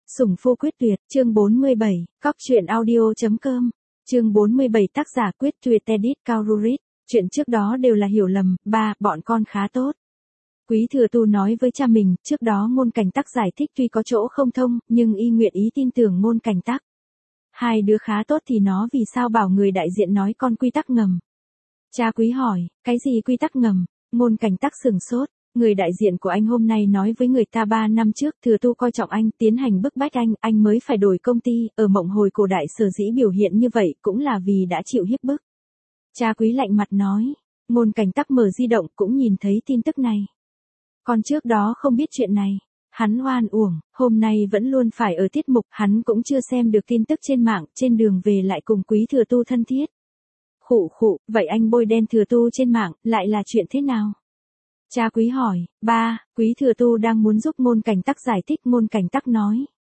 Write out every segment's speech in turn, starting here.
Sủng phu quyết tuyệt, chương 47, cóc truyện audio.com, chương 47 tác giả quyết tuyệt edit Cao Rurit, chuyện trước đó đều là hiểu lầm, bọn con khá tốt. Quý Thừa Tu nói với cha mình, trước đó Ngôn Cảnh Tắc giải thích tuy có chỗ không thông, nhưng y nguyện ý tin tưởng Ngôn Cảnh Tắc. Hai đứa khá tốt thì nó vì sao bảo người đại diện nói con quy tắc ngầm. Cha Quý hỏi, cái gì quy tắc ngầm? Ngôn Cảnh Tắc sửng sốt. Người đại diện của anh hôm nay nói với người ta 3 năm trước Thừa Tu coi trọng anh, tiến hành bức bách anh mới phải đổi công ty, ở Mộng Hồi cổ đại sở dĩ biểu hiện như vậy cũng là vì đã chịu hiếp bức. Cha Quý lạnh mặt nói, Ngôn Cảnh Tắc mở di động cũng nhìn thấy tin tức này. Con trước đó không biết chuyện này, hắn oan uổng, hôm nay vẫn luôn phải ở tiết mục, hắn cũng chưa xem được tin tức trên mạng, trên đường về lại cùng Quý Thừa Tu thân thiết. Khụ, vậy anh bôi đen Thừa Tu trên mạng, lại là chuyện thế nào? Cha Quý hỏi, Quý Thừa Tu đang muốn giúp Ngôn Cảnh Tắc giải thích. Ngôn Cảnh Tắc nói,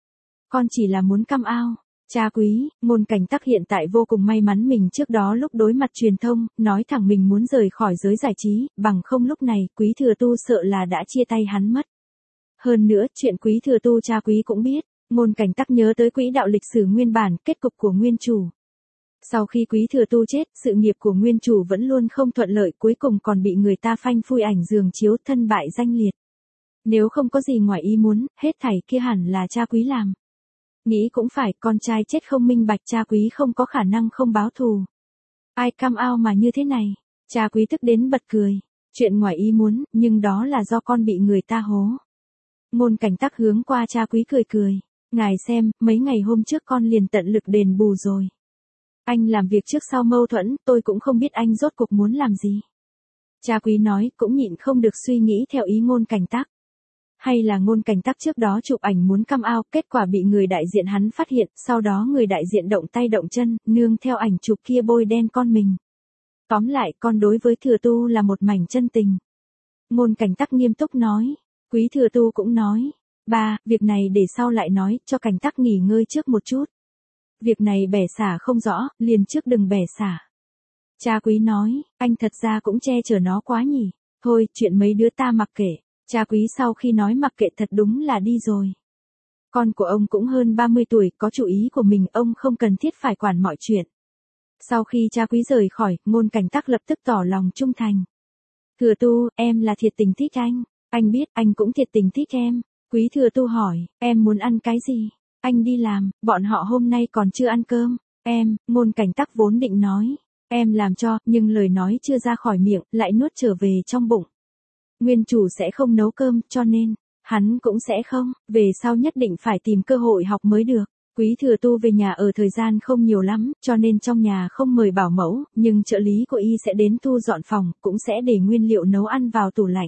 con chỉ là muốn căm ao. Cha Quý, Ngôn Cảnh Tắc hiện tại vô cùng may mắn mình trước đó lúc đối mặt truyền thông, nói thẳng mình muốn rời khỏi giới giải trí, bằng không lúc này, Quý Thừa Tu sợ là đã chia tay hắn mất. Hơn nữa, chuyện Quý Thừa Tu cha Quý cũng biết, Ngôn Cảnh Tắc nhớ tới quỹ đạo lịch sử nguyên bản, kết cục của nguyên chủ. Sau khi Quý Thừa Tu chết, sự nghiệp của nguyên chủ vẫn luôn không thuận lợi, cuối cùng còn bị người ta phanh phui ảnh giường chiếu, thân bại danh liệt. Nếu không có gì ngoài ý muốn, hết thảy kia hẳn là cha Quý làm. Nghĩ cũng phải, con trai chết không minh bạch, cha Quý không có khả năng không báo thù. Ai cam ao mà như thế này? Cha Quý tức đến bật cười. Chuyện ngoài ý muốn, nhưng đó là do con bị người ta hố. Ngôn Cảnh Tắc hướng qua cha Quý cười. Ngài xem, mấy ngày hôm trước con liền tận lực đền bù rồi. Anh làm việc trước sau mâu thuẫn, tôi cũng không biết anh rốt cuộc muốn làm gì. Cha Quý nói, cũng nhịn không được suy nghĩ theo ý Ngôn Cảnh Tắc. Hay là Ngôn Cảnh Tắc trước đó chụp ảnh muốn căm ao, kết quả bị người đại diện hắn phát hiện, sau đó người đại diện động tay động chân, nương theo ảnh chụp kia bôi đen con mình. Tóm lại, con đối với Thừa Tu là một mảnh chân tình. Ngôn Cảnh Tắc nghiêm túc nói. Quý Thừa Tu cũng nói, việc này để sau lại nói, cho Cảnh Tắc nghỉ ngơi trước một chút. Việc này bẻ xả không rõ, liền trước đừng bẻ xả. Cha Quý nói, anh thật ra cũng che chở nó quá nhỉ. Thôi, chuyện mấy đứa ta mặc kệ. Cha Quý sau khi nói mặc kệ thật đúng là đi rồi. Con của ông cũng hơn 30 tuổi, có chủ ý của mình, ông không cần thiết phải quản mọi chuyện. Sau khi cha Quý rời khỏi, Ngôn Cảnh Tắc lập tức tỏ lòng trung thành. Thừa Tu, em là thiệt tình thích anh biết, anh cũng thiệt tình thích em. Quý Thừa Tu hỏi, em muốn ăn cái gì? Anh đi làm, bọn họ hôm nay còn chưa ăn cơm. Ngôn Cảnh Tắc vốn định nói, em làm cho, nhưng lời nói chưa ra khỏi miệng, lại nuốt trở về trong bụng. Nguyên chủ sẽ không nấu cơm, cho nên, hắn cũng sẽ không, về sau nhất định phải tìm cơ hội học mới được. Quý Thừa Tu về nhà ở thời gian không nhiều lắm, cho nên trong nhà không mời bảo mẫu, nhưng trợ lý của y sẽ đến thu dọn phòng, cũng sẽ để nguyên liệu nấu ăn vào tủ lạnh.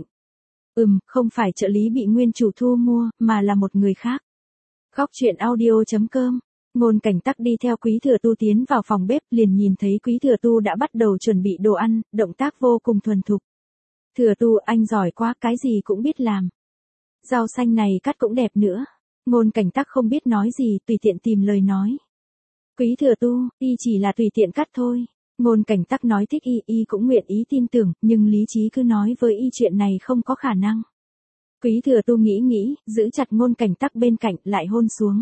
Không phải trợ lý bị nguyên chủ thu mua, mà là một người khác. Cóc truyện audio.com. Ngôn Cảnh Tắc đi theo Quý Thừa Tu tiến vào phòng bếp, liền nhìn thấy Quý Thừa Tu đã bắt đầu chuẩn bị đồ ăn, động tác vô cùng thuần thục. Thừa Tu, anh giỏi quá, cái gì cũng biết làm. Rau xanh này cắt cũng đẹp nữa. Ngôn Cảnh Tắc không biết nói gì, tùy tiện tìm lời nói. Quý Thừa Tu, y chỉ là tùy tiện cắt thôi. Ngôn Cảnh Tắc nói thích y cũng nguyện ý tin tưởng, nhưng lý trí cứ nói với y chuyện này không có khả năng. Quý Thừa Tu nghĩ, giữ chặt Ngôn Cảnh Tắc bên cạnh, lại hôn xuống.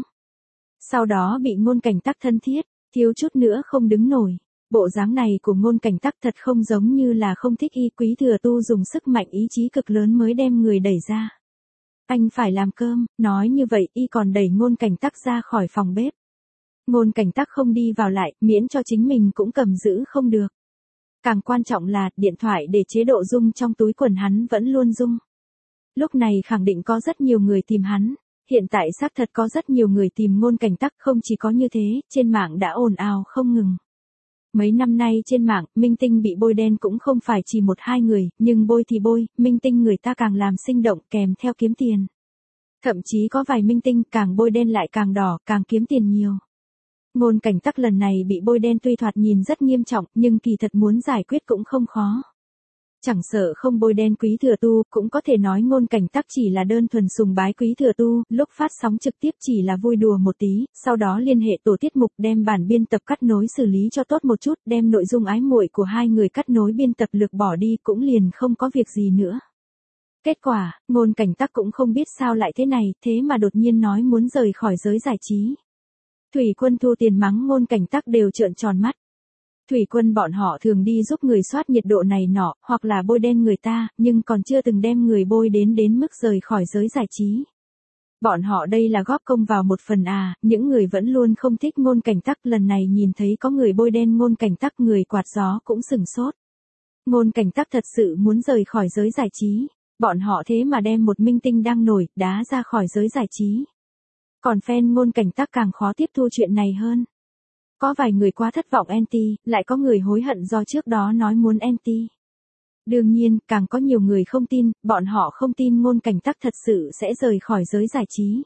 Sau đó bị Ngôn Cảnh Tắc thân thiết, thiếu chút nữa không đứng nổi. Bộ dáng này của Ngôn Cảnh Tắc thật không giống như là không thích y. Quý Thừa Tu dùng sức mạnh ý chí cực lớn mới đem người đẩy ra. Anh phải làm cơm, nói như vậy y còn đẩy Ngôn Cảnh Tắc ra khỏi phòng bếp. Ngôn Cảnh Tắc không đi vào lại, miễn cho chính mình cũng cầm giữ không được. Càng quan trọng là, điện thoại để chế độ rung trong túi quần hắn vẫn luôn rung. Lúc này khẳng định có rất nhiều người tìm hắn. Hiện tại xác thật có rất nhiều người tìm Ngôn Cảnh Tắc, không chỉ có như thế, trên mạng đã ồn ào không ngừng. Mấy năm nay trên mạng, minh tinh bị bôi đen cũng không phải chỉ 1-2 người, nhưng bôi thì bôi, minh tinh người ta càng làm sinh động kèm theo kiếm tiền. Thậm chí có vài minh tinh càng bôi đen lại càng đỏ, càng kiếm tiền nhiều. Ngôn Cảnh Tắc lần này bị bôi đen tuy thoạt nhìn rất nghiêm trọng, nhưng kỳ thật muốn giải quyết cũng không khó. Chẳng sợ không bôi đen Quý Thừa Tu, cũng có thể nói Ngôn Cảnh Tắc chỉ là đơn thuần sùng bái Quý Thừa Tu, lúc phát sóng trực tiếp chỉ là vui đùa một tí, sau đó liên hệ tổ tiết mục đem bản biên tập cắt nối xử lý cho tốt một chút, đem nội dung ái muội của hai người cắt nối biên tập lược bỏ đi cũng liền không có việc gì nữa. Kết quả, Ngôn Cảnh Tắc cũng không biết sao lại thế này, thế mà đột nhiên nói muốn rời khỏi giới giải trí. Thủy Quân thu tiền mắng Ngôn Cảnh Tắc đều trợn tròn mắt. Thủy Quân bọn họ thường đi giúp người soát nhiệt độ này nọ, hoặc là bôi đen người ta, nhưng còn chưa từng đem người bôi đến mức rời khỏi giới giải trí. Bọn họ đây là góp công vào một phần à, những người vẫn luôn không thích Ngôn Cảnh Tắc lần này nhìn thấy có người bôi đen Ngôn Cảnh Tắc người quạt gió cũng sửng sốt. Ngôn Cảnh Tắc thật sự muốn rời khỏi giới giải trí, bọn họ thế mà đem một minh tinh đang nổi, đá ra khỏi giới giải trí. Còn fan Ngôn Cảnh Tắc càng khó tiếp thu chuyện này hơn. Có vài người quá thất vọng anti, lại có người hối hận do trước đó nói muốn anti. Đương nhiên, càng có nhiều người không tin, bọn họ không tin Ngôn Cảnh Tắc thật sự sẽ rời khỏi giới giải trí.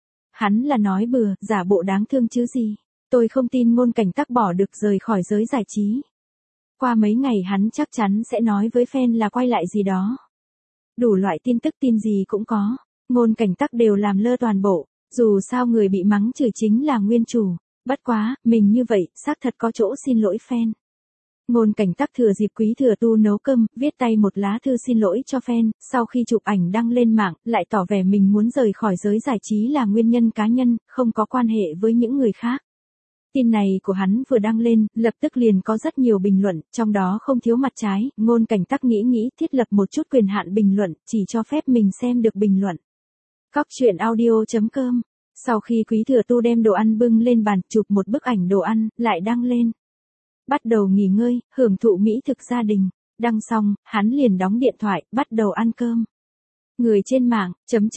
Hắn là nói bừa, giả bộ đáng thương chứ gì. Tôi không tin Ngôn Cảnh Tắc bỏ được rời khỏi giới giải trí. Qua mấy ngày hắn chắc chắn sẽ nói với fan là quay lại gì đó. Đủ loại tin tức tin gì cũng có. Ngôn Cảnh Tắc đều làm lơ toàn bộ. Dù sao người bị mắng chửi chính là nguyên chủ. Bất quá, mình như vậy, xác thật có chỗ xin lỗi fan. Ngôn Cảnh Tắc thừa dịp Quý Thừa Tu nấu cơm, viết tay một lá thư xin lỗi cho fan, sau khi chụp ảnh đăng lên mạng, lại tỏ vẻ mình muốn rời khỏi giới giải trí là nguyên nhân cá nhân, không có quan hệ với những người khác. Tin này của hắn vừa đăng lên, lập tức liền có rất nhiều bình luận, trong đó không thiếu mặt trái, Ngôn Cảnh Tắc nghĩ thiết lập một chút quyền hạn bình luận, chỉ cho phép mình xem được bình luận. Cóc truyện audio.com. Sau khi Quý Thừa Tu đem đồ ăn bưng lên bàn, chụp một bức ảnh đồ ăn, lại đăng lên. Bắt đầu nghỉ ngơi, hưởng thụ mỹ thực gia đình. Đăng xong, hắn liền đóng điện thoại, bắt đầu ăn cơm. Người trên mạng,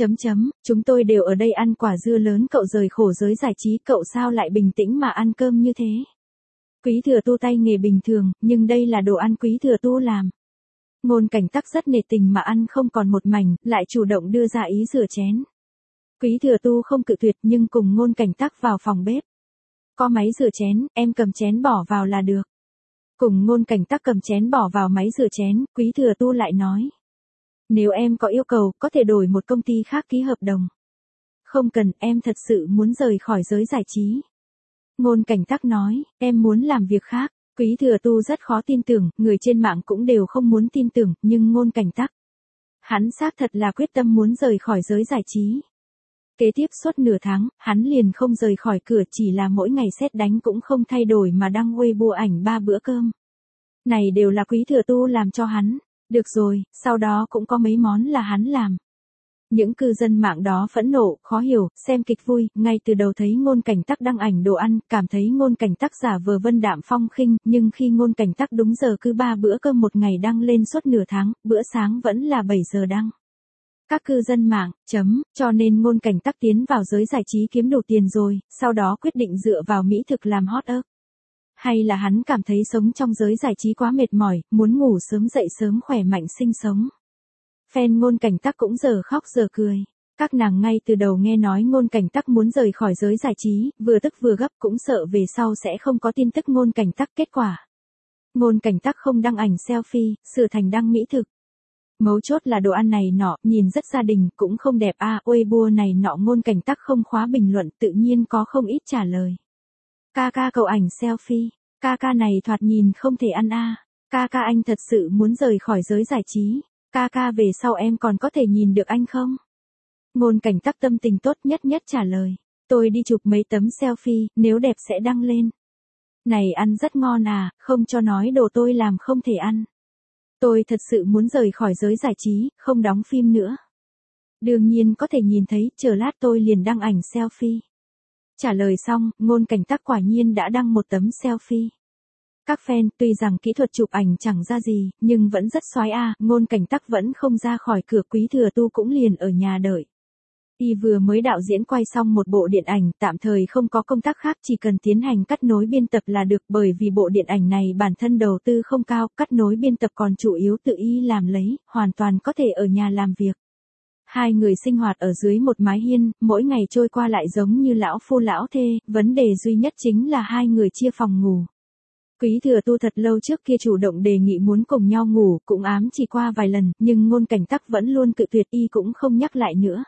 chúng tôi đều ở đây ăn quả dưa lớn, cậu rời khổ giới giải trí, cậu sao lại bình tĩnh mà ăn cơm như thế? Quý Thừa Tu tay nghề bình thường, nhưng đây là đồ ăn Quý Thừa Tu làm. Ngôn Cảnh Tắc rất nể tình mà ăn không còn một mảnh, lại chủ động đưa ra ý rửa chén. Quý Thừa Tu không cự tuyệt nhưng cùng Ngôn Cảnh Tắc vào phòng bếp. Có máy rửa chén, em cầm chén bỏ vào là được. Cùng Ngôn Cảnh Tắc cầm chén bỏ vào máy rửa chén, Quý Thừa Tu lại nói. Nếu em có yêu cầu, có thể đổi một công ty khác ký hợp đồng. Không cần, em thật sự muốn rời khỏi giới giải trí. Ngôn Cảnh Tắc nói, em muốn làm việc khác. Quý Thừa Tu rất khó tin tưởng, người trên mạng cũng đều không muốn tin tưởng, nhưng Ngôn Cảnh Tắc. Hắn xác thật là quyết tâm muốn rời khỏi giới giải trí. Kế tiếp suốt nửa tháng, hắn liền không rời khỏi cửa, chỉ là mỗi ngày sét đánh cũng không thay đổi mà đăng Weibo ảnh 3 bữa cơm. Này đều là Quý Thừa Tu làm cho hắn. Được rồi, sau đó cũng có mấy món là hắn làm. Những cư dân mạng đó phẫn nộ, khó hiểu, xem kịch vui, ngay từ đầu thấy Ngôn Cảnh Tắc đăng ảnh đồ ăn, cảm thấy Ngôn Cảnh Tắc giả vờ vân đạm phong khinh, nhưng khi Ngôn Cảnh Tắc đúng giờ cứ 3 bữa cơm một ngày đăng lên suốt nửa tháng, bữa sáng vẫn là 7 giờ đăng. Các cư dân mạng, cho nên Ngôn Cảnh Tắc tiến vào giới giải trí kiếm đủ tiền rồi, sau đó quyết định dựa vào mỹ thực làm hot up. Hay là hắn cảm thấy sống trong giới giải trí quá mệt mỏi, muốn ngủ sớm dậy sớm khỏe mạnh sinh sống. Fan Ngôn Cảnh Tắc cũng giờ khóc giờ cười. Các nàng ngay từ đầu nghe nói Ngôn Cảnh Tắc muốn rời khỏi giới giải trí, vừa tức vừa gấp cũng sợ về sau sẽ không có tin tức Ngôn Cảnh Tắc. Kết quả. Ngôn Cảnh Tắc không đăng ảnh selfie, sửa thành đăng mỹ thực. Mấu chốt là đồ ăn này nọ, nhìn rất gia đình, cũng không đẹp à, Weibo này nọ Ngôn Cảnh Tắc không khóa bình luận, tự nhiên có không ít trả lời. Ca cậu ảnh selfie, ca này thoạt nhìn không thể ăn à, ca anh thật sự muốn rời khỏi giới giải trí, ca về sau em còn có thể nhìn được anh không? Ngôn Cảnh Tắc tâm tình tốt nhất trả lời, tôi đi chụp mấy tấm selfie, nếu đẹp sẽ đăng lên. Này ăn rất ngon à, không cho nói đồ tôi làm không thể ăn. Tôi thật sự muốn rời khỏi giới giải trí, không đóng phim nữa. Đương nhiên có thể nhìn thấy, chờ lát tôi liền đăng ảnh selfie. Trả lời xong, Ngôn Cảnh Tắc quả nhiên đã đăng một tấm selfie. Các fan, tuy rằng kỹ thuật chụp ảnh chẳng ra gì, nhưng vẫn rất xoái à, Ngôn Cảnh Tắc vẫn không ra khỏi cửa, Quý Thừa Tu cũng liền ở nhà đợi. Y vừa mới đạo diễn quay xong một bộ điện ảnh, tạm thời không có công tác khác, chỉ cần tiến hành cắt nối biên tập là được, bởi vì bộ điện ảnh này bản thân đầu tư không cao, cắt nối biên tập còn chủ yếu tự Y làm lấy, hoàn toàn có thể ở nhà làm việc. Hai người sinh hoạt ở dưới một mái hiên, mỗi ngày trôi qua lại giống như lão phu lão thê, vấn đề duy nhất chính là hai người chia phòng ngủ. Quý Thừa Tu thật lâu trước kia chủ động đề nghị muốn cùng nhau ngủ, cũng ám chỉ qua vài lần, nhưng Ngôn Cảnh Tắc vẫn luôn cự tuyệt, Y cũng không nhắc lại nữa.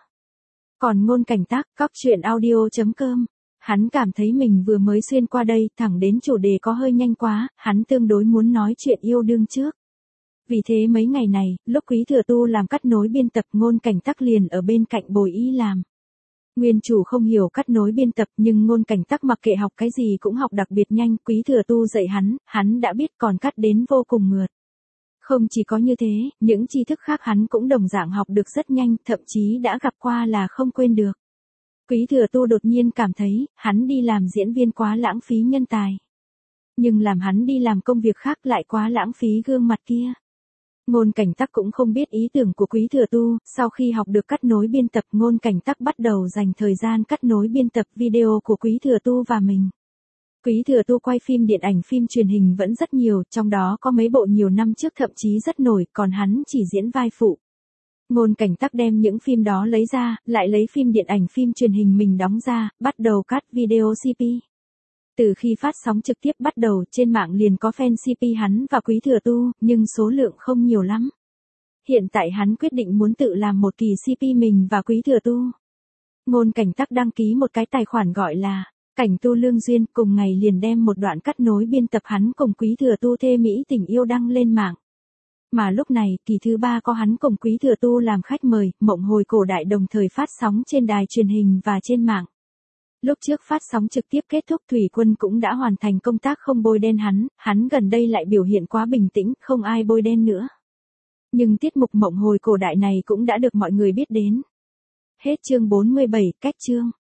Còn Ngôn Cảnh Tắc, cóc truyện audio.com, hắn cảm thấy mình vừa mới xuyên qua đây, thẳng đến chủ đề có hơi nhanh quá, hắn tương đối muốn nói chuyện yêu đương trước. Vì thế mấy ngày này, lúc Quý Thừa Tu làm cắt nối biên tập, Ngôn Cảnh Tắc liền ở bên cạnh bồi y làm. Nguyên chủ không hiểu cắt nối biên tập nhưng Ngôn Cảnh Tắc mặc kệ học cái gì cũng học đặc biệt nhanh, Quý Thừa Tu dạy hắn đã biết còn cắt đến vô cùng mượt. Không chỉ có như thế, những tri thức khác hắn cũng đồng dạng học được rất nhanh, thậm chí đã gặp qua là không quên được. Quý Thừa Tu đột nhiên cảm thấy, hắn đi làm diễn viên quá lãng phí nhân tài. Nhưng làm hắn đi làm công việc khác lại quá lãng phí gương mặt kia. Ngôn Cảnh Tắc cũng không biết ý tưởng của Quý Thừa Tu, sau khi học được cắt nối biên tập, Ngôn Cảnh Tắc bắt đầu dành thời gian cắt nối biên tập video của Quý Thừa Tu và mình. Quý Thừa Tu quay phim điện ảnh phim truyền hình vẫn rất nhiều, trong đó có mấy bộ nhiều năm trước thậm chí rất nổi, còn hắn chỉ diễn vai phụ. Ngôn Cảnh Tắc đem những phim đó lấy ra, lại lấy phim điện ảnh phim truyền hình mình đóng ra, bắt đầu cắt video CP. Từ khi phát sóng trực tiếp bắt đầu, trên mạng liền có fan CP hắn và Quý Thừa Tu, nhưng số lượng không nhiều lắm. Hiện tại hắn quyết định muốn tự làm một kỳ CP mình và Quý Thừa Tu. Ngôn Cảnh Tắc đăng ký một cái tài khoản gọi là Cảnh Tu Lương Duyên, cùng ngày liền đem một đoạn cắt nối biên tập hắn cùng Quý Thừa Tu thê mỹ tình yêu đăng lên mạng. Mà lúc này, kỳ thứ 3 có hắn cùng Quý Thừa Tu làm khách mời, Mộng Hồi Cổ Đại đồng thời phát sóng trên đài truyền hình và trên mạng. Lúc trước phát sóng trực tiếp kết thúc, Thủy Quân cũng đã hoàn thành công tác không bôi đen hắn gần đây lại biểu hiện quá bình tĩnh, không ai bôi đen nữa. Nhưng tiết mục Mộng Hồi Cổ Đại này cũng đã được mọi người biết đến. Hết chương 47, cách chương.